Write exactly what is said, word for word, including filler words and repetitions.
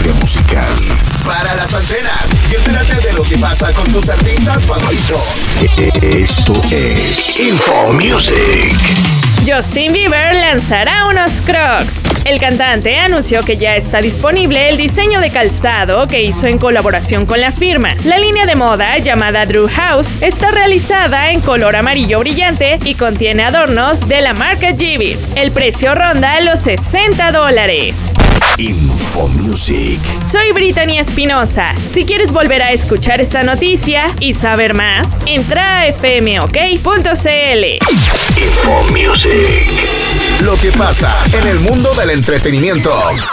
industria musical. Para las antenas y entérate de lo que pasa con tus artistas favoritos. Esto es Info Music. Justin Bieber lanzará unos Crocs. El cantante anunció que ya está disponible el diseño de calzado que hizo en colaboración con la firma. La línea de moda, llamada Drew House, está realizada en color amarillo brillante y contiene adornos de la marca Jibbitz. El precio ronda los sesenta dólares. Info Music. Soy Brittany Espinosa. Si quieres volver a escuchar esta noticia y saber más, entra a f m o k punto c l. Info Music. Lo que pasa en el mundo del entretenimiento.